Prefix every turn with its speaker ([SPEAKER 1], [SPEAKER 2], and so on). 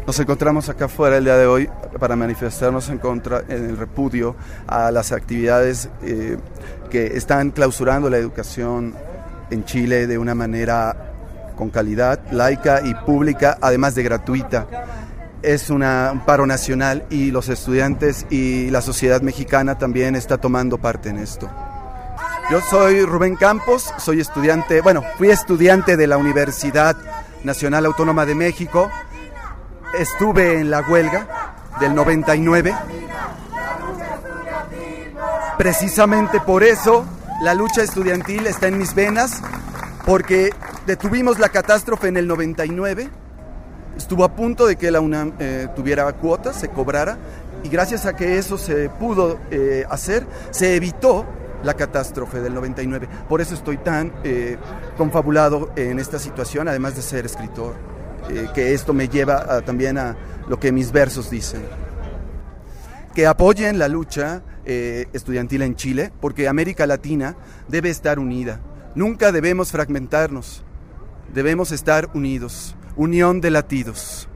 [SPEAKER 1] Nos encontramos acá afuera el día de hoy para manifestarnos en el repudio a las actividades que están clausurando la educación en Chile de una manera con calidad, laica y pública, además de gratuita. Es un paro nacional y los estudiantes y la sociedad mexicana también está tomando parte en esto. Yo soy Rubén Campos, fui estudiante de la Universidad Nacional Autónoma de México. Estuve en la huelga del 99. Precisamente por eso la lucha estudiantil está en mis venas, porque detuvimos la catástrofe en el 99. Estuvo a punto de que la UNAM tuviera cuotas, se cobrara, y gracias a que eso se pudo hacer, se evitó la catástrofe del 99. Por eso estoy tan confabulado en esta situación, además de ser escritor. Que esto me lleva también a lo que mis versos dicen. Que apoyen la lucha estudiantil en Chile, porque América Latina debe estar unida. Nunca debemos fragmentarnos, debemos estar unidos. Unión de latidos.